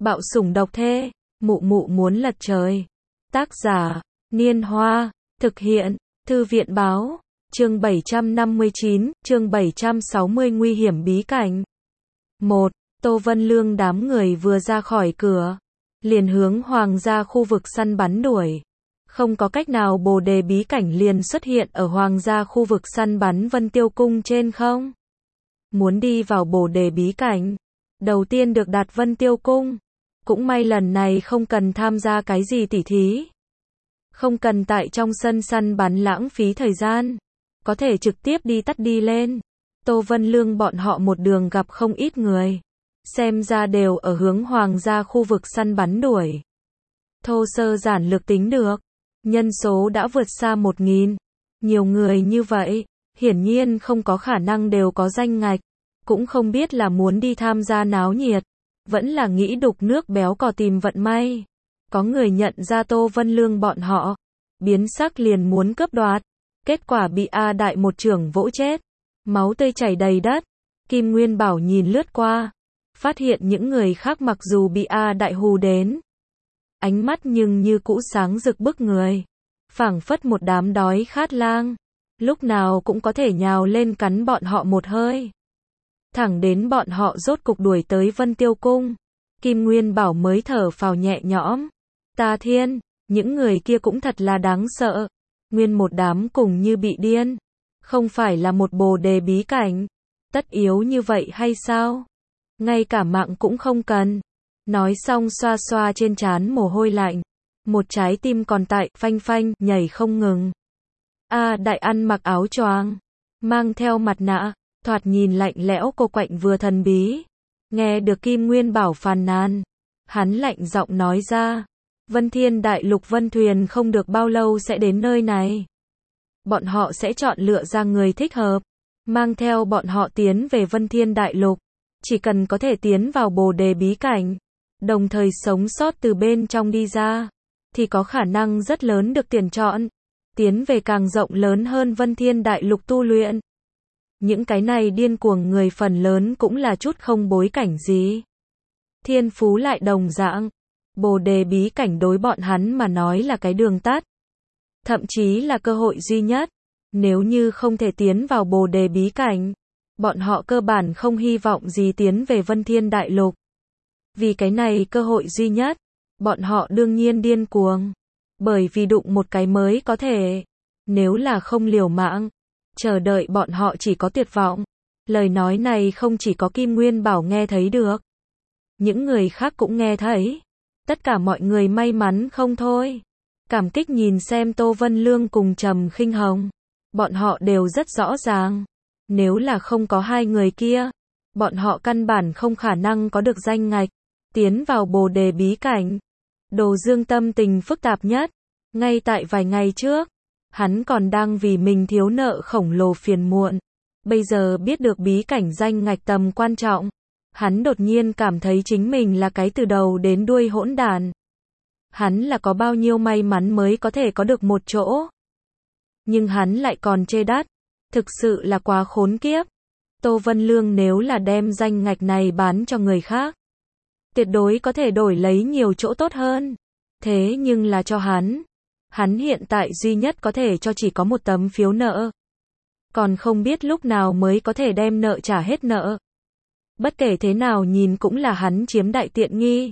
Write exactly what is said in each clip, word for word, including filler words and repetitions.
Bạo sủng độc thê, mụ mụ muốn lật trời. Tác giả, Niên Hoa, thực hiện, Thư viện báo, chương bảy trăm năm mươi chín, chương bảy trăm sáu mươi nguy hiểm bí cảnh. một. Tô Vân Lương đám người vừa ra khỏi cửa, liền hướng hoàng gia khu vực săn bắn đuổi. Không có cách nào bồ đề bí cảnh liền xuất hiện ở hoàng gia khu vực săn bắn Vân Tiêu Cung trên không? Muốn đi vào bồ đề bí cảnh, đầu tiên được đặt Vân Tiêu Cung. Cũng may lần này không cần tham gia cái gì tỉ thí. Không cần tại trong sân săn bắn lãng phí thời gian. Có thể trực tiếp đi tắt đi lên. Tô Vân Lương bọn họ một đường gặp không ít người. Xem ra đều ở hướng hoàng gia khu vực săn bắn đuổi. Thô sơ giản lược tính được. Nhân số đã vượt xa một nghìn. Nhiều người như vậy, hiển nhiên không có khả năng đều có danh ngạch. Cũng không biết là muốn đi tham gia náo nhiệt. Vẫn là nghĩ đục nước béo cò tìm vận may. Có người nhận ra Tô Vân Lương bọn họ. Biến sắc liền muốn cướp đoạt. Kết quả bị A Đại một chưởng vỗ chết. Máu tươi chảy đầy đất. Kim Nguyên Bảo nhìn lướt qua. Phát hiện những người khác mặc dù bị A Đại hù đến. Ánh mắt nhưng như cũ sáng rực bức người. Phảng phất một đám đói khát lang. Lúc nào cũng có thể nhào lên cắn bọn họ một hơi. Thẳng đến bọn họ rốt cục đuổi tới Vân Tiêu Cung. Kim Nguyên Bảo mới thở phào nhẹ nhõm. Ta thiên, những người kia cũng thật là đáng sợ. Nguyên một đám cùng như bị điên. Không phải là một bồ đề bí cảnh. Tất yếu như vậy hay sao? Ngay cả mạng cũng không cần. Nói xong xoa xoa trên trán mồ hôi lạnh. Một trái tim còn tại, phanh phanh, nhảy không ngừng. A Đại ăn mặc áo choàng. Mang theo mặt nạ. Thoạt nhìn lạnh lẽo cô quạnh vừa thần bí. Nghe được Kim Nguyên Bảo phàn nàn. Hắn lạnh giọng nói ra. Vân Thiên Đại Lục Vân Thuyền không được bao lâu sẽ đến nơi này. Bọn họ sẽ chọn lựa ra người thích hợp. Mang theo bọn họ tiến về Vân Thiên Đại Lục. Chỉ cần có thể tiến vào bồ đề bí cảnh. Đồng thời sống sót từ bên trong đi ra. Thì có khả năng rất lớn được tuyển chọn. Tiến về càng rộng lớn hơn Vân Thiên Đại Lục tu luyện. Những cái này điên cuồng người phần lớn cũng là chút không bối cảnh gì. Thiên phú lại đồng dạng. Bồ đề bí cảnh đối bọn hắn mà nói là cái đường tắt. Thậm chí là cơ hội duy nhất. Nếu như không thể tiến vào bồ đề bí cảnh, bọn họ cơ bản không hy vọng gì tiến về Vân Thiên Đại Lục. Vì cái này cơ hội duy nhất, bọn họ đương nhiên điên cuồng. Bởi vì đụng một cái mới có thể. Nếu là không liều mạng, chờ đợi bọn họ chỉ có tuyệt vọng. Lời nói này không chỉ có Kim Nguyên Bảo nghe thấy được. Những người khác cũng nghe thấy. Tất cả mọi người may mắn không thôi. Cảm kích nhìn xem Tô Vân Lương cùng Trầm Khinh Hồng. Bọn họ đều rất rõ ràng. Nếu là không có hai người kia, bọn họ căn bản không khả năng có được danh ngạch. Tiến vào bồ đề bí cảnh. Đồ Dương tâm tình phức tạp nhất. Ngay tại vài ngày trước. Hắn còn đang vì mình thiếu nợ khổng lồ phiền muộn. Bây giờ biết được bí cảnh danh ngạch tầm quan trọng. Hắn đột nhiên cảm thấy chính mình là cái từ đầu đến đuôi hỗn đàn. Hắn là có bao nhiêu may mắn mới có thể có được một chỗ. Nhưng hắn lại còn chê đắt. Thực sự là quá khốn kiếp. Tô Vân Lương nếu là đem danh ngạch này bán cho người khác. Tuyệt đối có thể đổi lấy nhiều chỗ tốt hơn. Thế nhưng là cho hắn. Hắn hiện tại duy nhất có thể cho chỉ có một tấm phiếu nợ. Còn không biết lúc nào mới có thể đem nợ trả hết nợ. Bất kể thế nào nhìn cũng là hắn chiếm đại tiện nghi.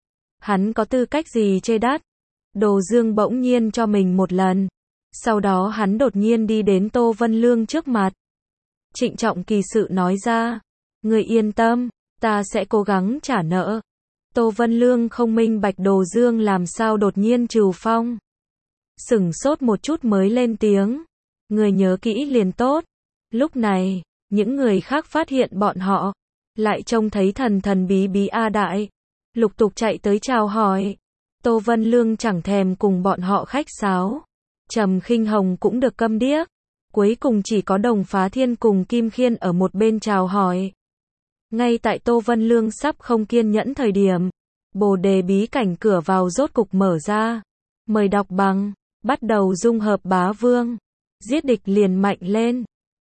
Hắn có tư cách gì chê đắt. Đồ Dương bỗng nhiên cho mình một lần. Sau đó hắn đột nhiên đi đến Tô Vân Lương trước mặt. Trịnh trọng kỳ sự nói ra. Người yên tâm, ta sẽ cố gắng trả nợ. Tô Vân Lương không minh bạch Đồ Dương làm sao đột nhiên trừ phong. Sửng sốt một chút mới lên tiếng. Người nhớ kỹ liền tốt. Lúc này, những người khác phát hiện bọn họ. Lại trông thấy thần thần bí bí A Đại. Lục tục chạy tới chào hỏi. Tô Vân Lương chẳng thèm cùng bọn họ khách sáo. Trầm Khinh Hồng cũng được câm điếc. Cuối cùng chỉ có Đồng Phá Thiên cùng Kim Khiên ở một bên chào hỏi. Ngay tại Tô Vân Lương sắp không kiên nhẫn thời điểm. Bồ đề bí cảnh cửa vào rốt cục mở ra. Mời đọc bằng. Bắt đầu dung hợp bá vương. Giết địch liền mạnh lên.